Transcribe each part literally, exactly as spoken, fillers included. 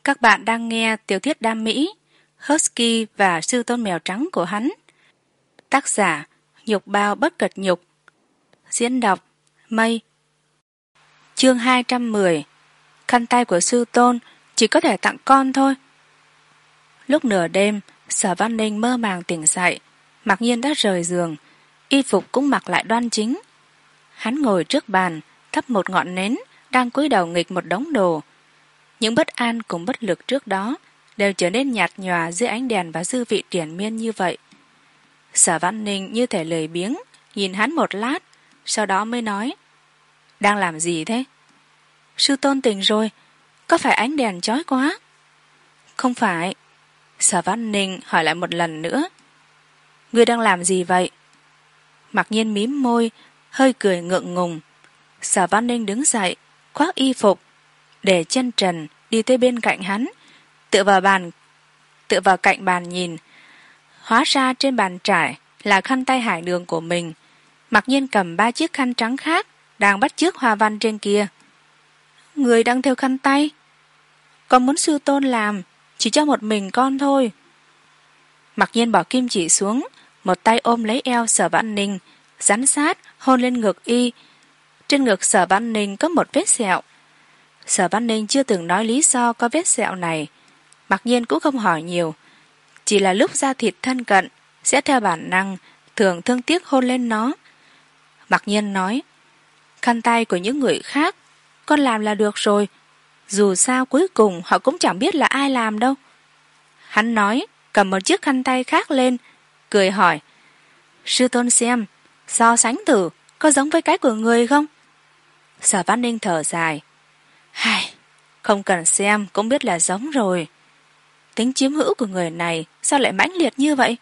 Các bạn đang nghe tiểu thuyết đam mỹ Husky và sư tôn mèo trắng của hắn. Tác giả Nhục Bao Bất Cật Nhục. Diễn đọc Mây. Chương hai trăm mười. Khăn tay của sư tôn chỉ có thể tặng con thôi. Lúc nửa đêm, Sở Văn Ninh mơ màng tỉnh dậy. Mặc nhiên đã rời giường, y phục cũng mặc lại đoan chính. Hắn ngồi trước bàn, thắp một ngọn nến, đang cúi đầu nghịch một đống đồ. Những bất an cùng bất lực trước đó đều trở nên nhạt nhòa dưới ánh đèn và dư vị triền miên như vậy. Sở Văn Ninh như thể lười biếng nhìn hắn một lát, sau đó mới nói: đang làm gì thế? Sư tôn tỉnh rồi, có phải ánh đèn chói quá? Không phải. Sở Văn Ninh hỏi lại một lần nữa: ngươi đang làm gì vậy? Mặc nhiên mím môi, hơi cười ngượng ngùng. Sở Văn Ninh đứng dậy, khoác y phục, để chân trần đi tới bên cạnh hắn, tựa vào bàn tựa vào cạnh bàn nhìn. Hóa ra trên bàn trải là khăn tay hải đường của mình. Mặc nhiên cầm ba chiếc khăn trắng khác đang bắt chước hoa văn trên kia. Người đang thêu khăn tay? Con muốn sư tôn làm, chỉ cho một mình con thôi. Mặc nhiên bỏ kim chỉ xuống, một tay ôm lấy eo Sở Văn Ninh, rắn sát hôn lên ngực y. Trên ngực Sở Văn Ninh có một vết sẹo. Sở Văn Ninh chưa từng nói lý do có vết sẹo này. Mặc nhiên cũng không hỏi nhiều, chỉ là lúc da thịt thân cận sẽ theo bản năng thường thương tiếc hôn lên nó. Mặc nhiên nói: khăn tay của những người khác con làm là được rồi, dù sao cuối cùng họ cũng chẳng biết là ai làm đâu. Hắn nói, cầm một chiếc khăn tay khác lên, cười hỏi: sư tôn xem, so sánh thử có giống với cái của người không? Sở Văn Ninh thở dài: hài, không cần xem cũng biết là giống rồi. Tính chiếm hữu của người này sao lại mãnh liệt như vậy?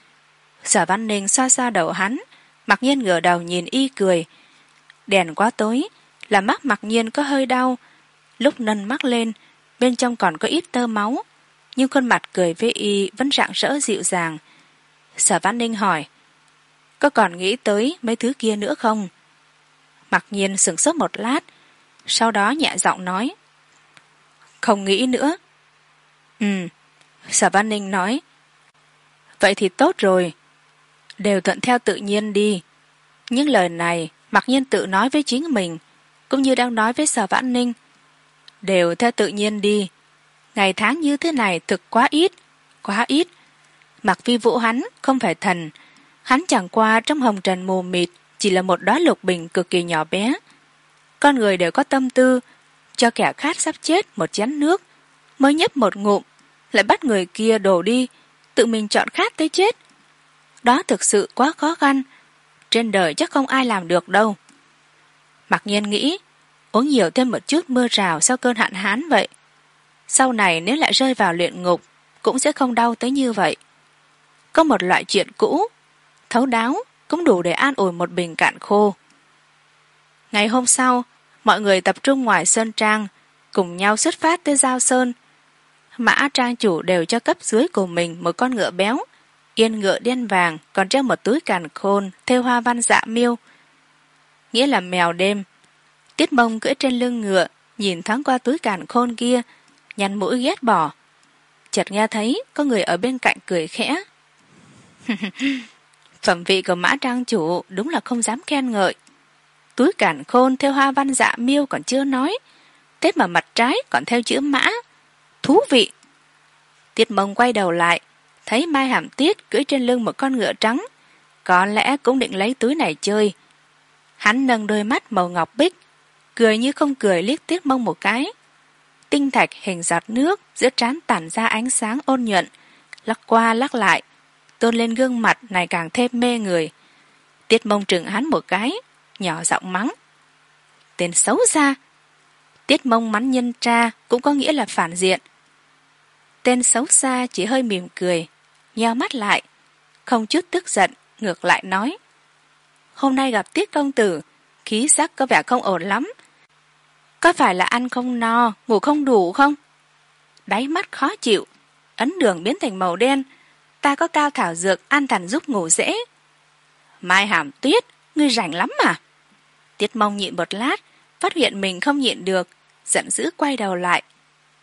Sở Văn Ninh xoa xoa đầu hắn. Mặc nhiên ngửa đầu nhìn y cười. Đèn quá tối, làm mắt Mặc nhiên có hơi đau. Lúc nâng mắt lên, bên trong còn có ít tơ máu, nhưng khuôn mặt cười với y vẫn rạng rỡ dịu dàng. Sở Văn Ninh hỏi: có còn nghĩ tới mấy thứ kia nữa không? Mặc nhiên sửng sốt một lát, sau đó nhẹ giọng nói: không nghĩ nữa. Ừ. Sở Văn Ninh nói: vậy thì tốt rồi, đều thuận theo tự nhiên đi. Những lời này Mặc nhiên tự nói với chính mình, cũng như đang nói với Sở Văn Ninh. Đều theo tự nhiên đi. Ngày tháng như thế này thực quá ít, quá ít. Mặc Vi Vũ hắn không phải thần, hắn chẳng qua trong hồng trần mù mịt chỉ là một đóa lục bình cực kỳ nhỏ bé. Con người đều có tâm tư, cho kẻ khát sắp chết một chén nước, mới nhấp một ngụm lại bắt người kia đổ đi, tự mình chọn khát tới chết. Đó thực sự quá khó khăn, trên đời chắc không ai làm được đâu. Mặc nhiên nghĩ, uống nhiều thêm một chút mưa rào sau cơn hạn hán vậy, sau này nếu lại rơi vào luyện ngục cũng sẽ không đau tới như vậy. Có một loại chuyện cũ thấu đáo cũng đủ để an ủi một bình cạn khô. Ngày hôm sau, mọi người tập trung ngoài sơn trang, cùng nhau xuất phát tới Giao Sơn. Mã trang chủ đều cho cấp dưới của mình một con ngựa béo, yên ngựa đen vàng, còn treo một túi càn khôn thêu hoa văn dạ miêu, nghĩa là mèo đêm. Tiết Mông cưỡi trên lưng ngựa, nhìn thoáng qua túi càn khôn kia, nhăn mũi ghét bỏ. Chợt nghe thấy có người ở bên cạnh cười khẽ. Phẩm vị của Mã trang chủ đúng là không dám khen ngợi. Túi càn khôn thêu hoa văn dạ miêu còn chưa nói, thế mà mặt trái còn theo chữ mã. Thú vị. Tiết Mông quay đầu lại, thấy Mai Hàm Tiết cưỡi trên lưng một con ngựa trắng, có lẽ cũng định lấy túi này chơi. Hắn nâng đôi mắt màu ngọc bích, cười như không cười liếc Tiết Mông một cái. Tinh thạch hình giọt nước giữa trán tản ra ánh sáng ôn nhuận, lắc qua lắc lại, tôn lên gương mặt này càng thêm mê người. Tiết Mông trừng hắn một cái, nhỏ giọng mắng: tên xấu xa. Tiết Mông mắng nhân tra cũng có nghĩa là phản diện. Tên xấu xa chỉ hơi mỉm cười, nheo mắt lại, không chút tức giận, ngược lại nói: hôm nay gặp Tiết công tử, khí sắc có vẻ không ổn lắm. Có phải là ăn không no, ngủ không đủ không? Đáy mắt khó chịu, ấn đường biến thành màu đen. Ta có cao thảo dược an thần giúp ngủ dễ. Mai Hàm Tuyết, ngươi rảnh lắm mà. Tiết Mông nhịn một lát, phát hiện mình không nhịn được, giận dữ quay đầu lại.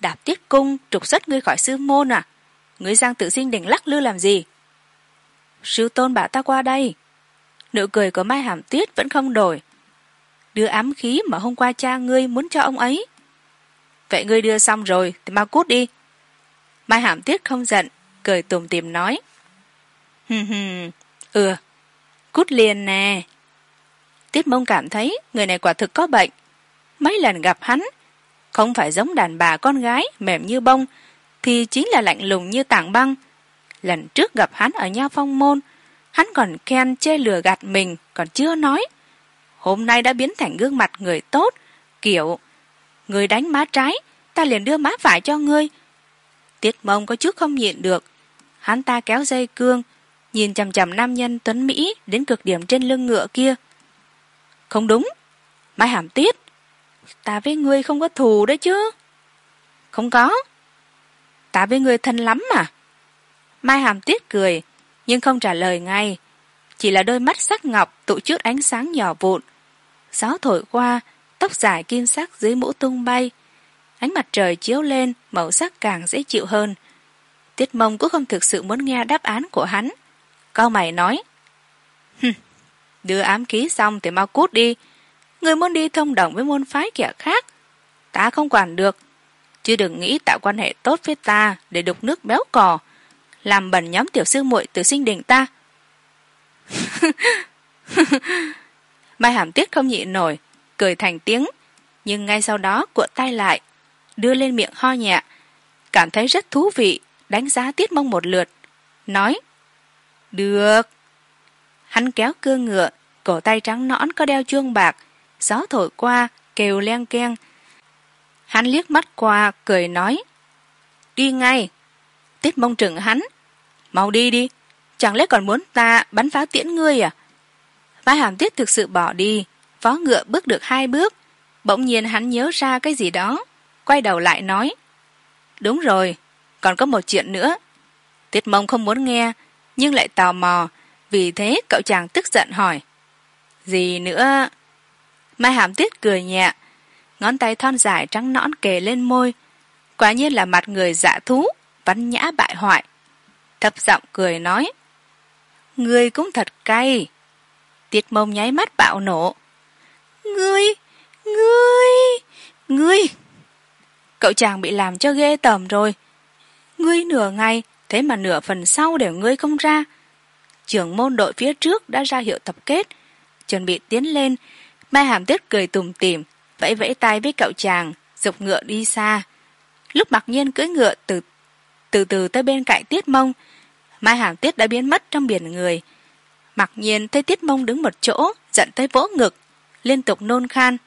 đạp tiết cung trục xuất ngươi khỏi sư môn à? Ngươi sang Tử Sinh Đỉnh lắc lư làm gì? Sư tôn bảo ta qua đây. Nụ cười của Mai Hàm Tiết vẫn không đổi. Đưa ám khí mà hôm qua cha ngươi muốn cho ông ấy. Vậy ngươi đưa xong rồi thì mau cút đi. Mai Hàm Tiết không giận, cười tủm tỉm nói. Hừm hừm, ừ, cút liền nè. Tiết Mông cảm thấy người này quả thực có bệnh. Mấy lần gặp hắn, không phải giống đàn bà con gái mềm như bông, thì chính là lạnh lùng như tảng băng. Lần trước gặp hắn ở Nha Phong Môn, hắn còn khen chê lừa gạt mình, còn chưa nói. Hôm nay đã biến thành gương mặt người tốt, kiểu người đánh má trái, ta liền đưa má phải cho ngươi. Tiết Mông có chút không nhịn được. Hắn ta kéo dây cương, nhìn chằm chằm nam nhân tuấn Mỹ đến cực điểm trên lưng ngựa kia. Không đúng, Mai Hàm Tiết, ta với ngươi không có thù đấy chứ. Không có, ta với ngươi thân lắm mà. Mai Hàm Tiết cười, nhưng không trả lời ngay, chỉ là đôi mắt sắc ngọc tụ chút ánh sáng nhỏ vụn. Gió thổi qua, tóc dài kim sắc dưới mũ tung bay. Ánh mặt trời chiếu lên, màu sắc càng dễ chịu hơn. Tiết Mông cũng không thực sự muốn nghe đáp án của hắn. Cau mày nói, Hừm, đưa ám ký xong thì mau cút đi. Người muốn đi thông đồng với môn phái kẻ khác, ta không quản được. Chứ đừng nghĩ tạo quan hệ tốt với ta để đục nước béo cò, làm bẩn nhóm tiểu sư muội Tử Sinh Đỉnh ta. Mai Hàm Tiết không nhịn nổi, cười thành tiếng, nhưng ngay sau đó cuộn tay lại, đưa lên miệng ho nhẹ, cảm thấy rất thú vị, đánh giá Tiết Mông một lượt, nói, được. Hắn kéo cương ngựa, cổ tay trắng nõn có đeo chuông bạc, gió thổi qua, kêu leng keng. Hắn liếc mắt qua, cười nói, đi ngay. Tiết Mông trừng hắn, mau đi đi, chẳng lẽ còn muốn ta bắn pháo tiễn ngươi à? Mai Hàm Tiết thực sự bỏ đi, vó ngựa bước được hai bước, bỗng nhiên hắn nhớ ra cái gì đó, quay đầu lại nói, đúng rồi, còn có một chuyện nữa. Tiết Mông không muốn nghe, nhưng lại tò mò, vì thế cậu chàng tức giận hỏi, gì nữa? Mai Hàm Tiết cười nhẹ, ngón tay thon dài trắng nõn kề lên môi, quả nhiên là mặt người dạ thú, văn nhã bại hoại. Thấp giọng cười nói, ngươi cũng thật cay. Tiết Mông nháy mắt bạo nổ, ngươi, ngươi, ngươi. Cậu chàng bị làm cho ghê tởm rồi. Ngươi nửa ngày, thế mà nửa phần sau để ngươi không ra. Trưởng môn đội phía trước đã ra hiệu tập kết, chuẩn bị tiến lên. Mai Hàm Tiết cười tủm tỉm, vẫy vẫy tay với cậu chàng, giục ngựa đi xa. Lúc Mặc Nhiên cưỡi ngựa từ từ từ tới bên cạnh Tiết Mông, Mai Hàm Tiết đã biến mất trong biển người. Mặc Nhiên thấy Tiết Mông đứng một chỗ, giận tới vỗ ngực, liên tục nôn khan.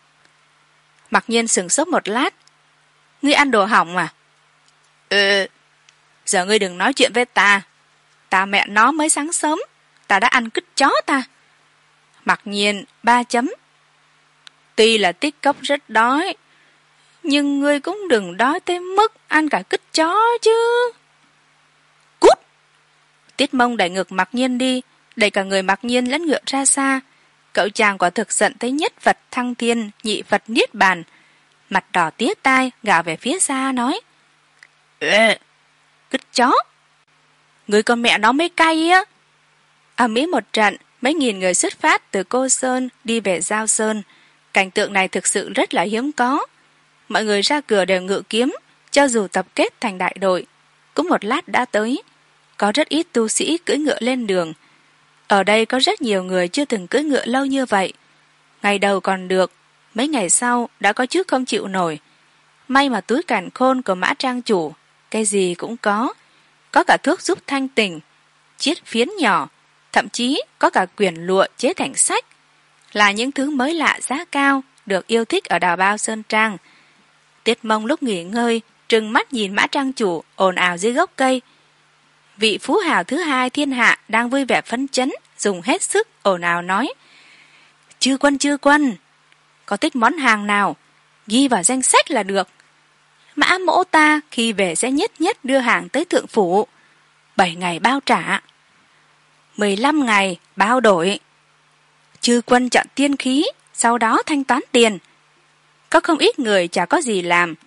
Mặc Nhiên sửng sốt một lát, ngươi ăn đồ hỏng à? Ừ, giờ ngươi đừng nói chuyện với ta, ta mẹ nó mới sáng sớm, ta đã ăn cứt chó ta. Mặc Nhiên ba chấm, tuy là Tích Cốc rất đói, nhưng ngươi cũng đừng đói tới mức ăn cả cứt chó chứ. Cút! Tiết Mông đẩy ngực Mặc Nhiên đi, đẩy cả người Mặc Nhiên lẫn ngựa ra xa. Cậu chàng quả thực giận tới nhất Phật thăng thiên, nhị Phật niết bàn, mặt đỏ tía tai, gào về phía xa nói, Ê, cứt chó, người con mẹ nó mới cay á. Ầm ĩ một trận, mấy nghìn người xuất phát từ Cô Sơn đi về Giao Sơn. Cảnh tượng này thực sự rất là hiếm có. Mọi người ra cửa đều ngự kiếm, cho dù tập kết thành đại đội, cũng một lát đã tới. Có rất ít tu sĩ cưỡi ngựa lên đường. Ở đây có rất nhiều người chưa từng cưỡi ngựa lâu như vậy. Ngày đầu còn được, mấy ngày sau đã có chút không chịu nổi. May mà túi càn khôn của Mã Trang chủ, cái gì cũng có. Có cả thuốc giúp thanh tình, chiết phiến nhỏ, thậm chí có cả quyển lụa chế thành sách, là những thứ mới lạ giá cao, được yêu thích ở Đào Bao Sơn Trang. Tiết Mông lúc nghỉ ngơi, trừng mắt nhìn Mã Trang chủ ồn ào dưới gốc cây. Vị phú hào thứ hai thiên hạ đang vui vẻ phấn chấn, dùng hết sức ồn ào nói, chư quân chư quân, có thích món hàng nào, ghi vào danh sách là được. Mã mỗ ta khi về sẽ nhất nhất đưa hàng tới thượng phủ. Bảy ngày bao trả, mười lăm ngày bao đổi. Chư quân chọn tiên khí, sau đó thanh toán tiền. Có không ít người chả có gì làm,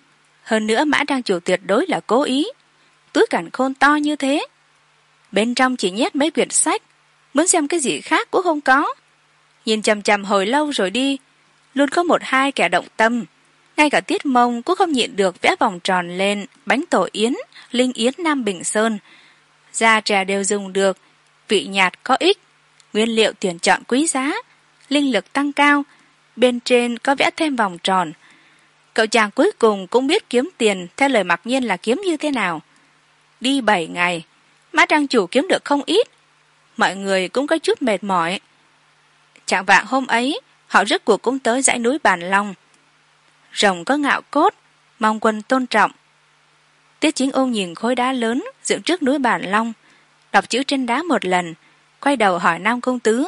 Hơn nữa mã trang chủ tuyệt đối là cố ý. Túi càn khôn to như thế, bên trong chỉ nhét mấy quyển sách, muốn xem cái gì khác cũng không có. Nhìn chằm chằm hồi lâu rồi đi, luôn có một hai kẻ động tâm. Ngay cả Tiết Mông cũng không nhịn được vẽ vòng tròn lên bánh tổ yến, linh yến Nam Bình Sơn. Da trà đều dùng được, vị nhạt có ích, nguyên liệu tuyển chọn quý giá, linh lực tăng cao, bên trên có vẽ thêm vòng tròn. Cậu chàng cuối cùng cũng biết kiếm tiền theo lời mặc nhiên là kiếm như thế nào. Đi bảy ngày, mã trang chủ kiếm được không ít, mọi người cũng có chút mệt mỏi. Trạng vạng hôm ấy, họ rốt cuộc cũng tới dãy núi Bàn Long. Rồng có ngạo cốt, mong quân tôn trọng. Tiết Chính Ung nhìn khối đá lớn dựng trước núi Bàn Long, đọc chữ trên đá một lần, quay đầu hỏi Nam Công Tứ.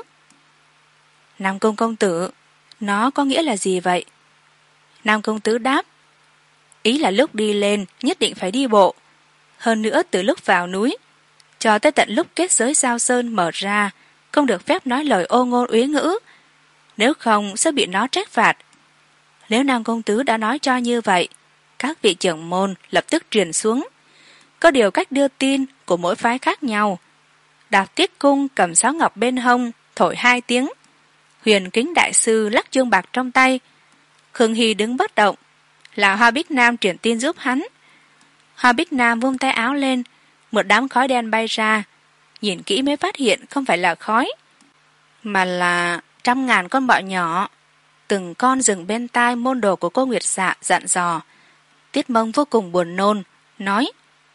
Nam Công công tử, nó có nghĩa là gì vậy? Nam Công Tứ đáp, ý là lúc đi lên nhất định phải đi bộ. Hơn nữa từ lúc vào núi cho tới tận lúc kết giới Giao Sơn mở ra, không được phép nói lời ô ngôn uế ngữ, nếu không sẽ bị nó trách phạt. Nếu Nam Công Tứ đã nói cho như vậy, các vị trưởng môn lập tức truyền xuống. Có điều cách đưa tin của mỗi phái khác nhau. Đạp Tiết Cung cầm sáo ngọc bên hông, thổi hai tiếng. Huyền Kính đại sư lắc chuông bạc trong tay. Khương Hy đứng bất động, là Hoa Bích Nam truyền tin giúp hắn. Hoa Bích Nam vung tay áo lên, một đám khói đen bay ra. Nhìn kỹ mới phát hiện không phải là khói, mà là trăm ngàn con bọ nhỏ. Từng con dừng bên tai môn đồ của cô Nguyệt Dạ dặn dò. Tiết Mông vô cùng buồn nôn, nói: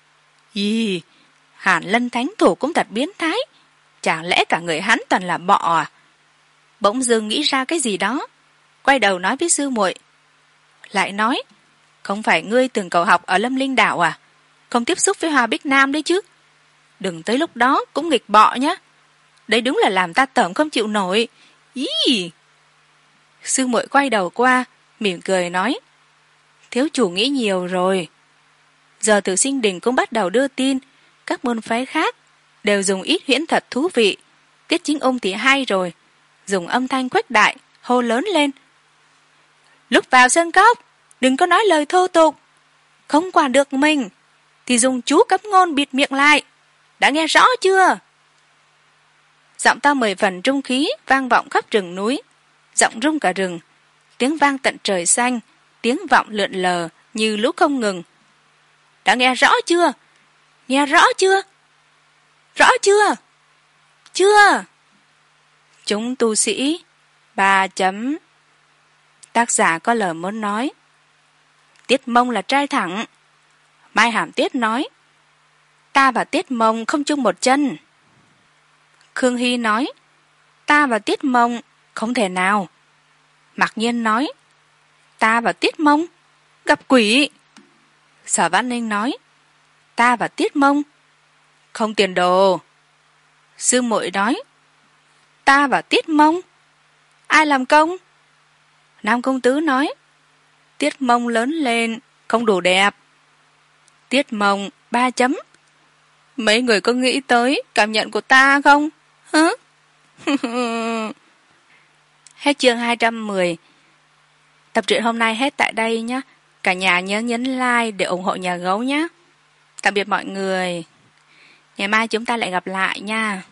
Ý, Hàn Lân thánh thủ cũng thật biến thái, chẳng lẽ cả người hắn toàn là bọ à? Bỗng dưng nghĩ ra cái gì đó, quay đầu nói với sư muội. Lại nói, không phải ngươi từng cầu học ở Lâm Linh Đảo à? Không tiếp xúc với Hoa Bích Nam đấy chứ? Đừng tới lúc đó cũng nghịch bọ nhá. Đấy đúng là làm ta tởm không chịu nổi. Ý. Sư muội quay đầu qua, mỉm cười nói: Thiếu chủ nghĩ nhiều rồi. Giờ Tử Sinh Đình cũng bắt đầu đưa tin, các môn phái khác đều dùng ít huyễn thuật thú vị. Tiết Chính Ung thì hay rồi, dùng âm thanh khuếch đại, hô lớn lên: Lúc vào sân cốc, đừng có nói lời thô tục. Không quản được mình, thì dùng chú cấm ngôn bịt miệng lại. Đã nghe rõ chưa? Giọng ta mười phần trung khí vang vọng khắp rừng núi, giọng rung cả rừng, tiếng vang tận trời xanh, tiếng vọng lượn lờ như lũ không ngừng. Đã nghe rõ chưa? Nghe rõ chưa? Rõ chưa? Chưa? Chúng tu sĩ ba chấm. Tác giả có lời muốn nói. Tiết Mông là trai thẳng. Mai Hàm Tiết nói: Ta và Tiết Mông không chung một chân. Khương Hy nói: Ta và Tiết Mông không thể nào. Mặc Nhiên nói: Ta và Tiết Mông gặp quỷ. Sở Văn Ninh nói: Ta và Tiết Mông không tiền đồ. Sư muội nói: Ta và Tiết Mông ai làm công? Nam Công Tứ nói: Tiết Mông lớn lên không đủ đẹp. Tiết Mông ba chấm. Mấy người có nghĩ tới cảm nhận của ta không? Hả? Hết chương hai trăm mười. Tập truyện hôm nay hết tại đây nhé. Cả nhà nhớ nhấn like để ủng hộ nhà gấu nhé. Tạm biệt mọi người. Ngày mai chúng ta lại gặp lại nha.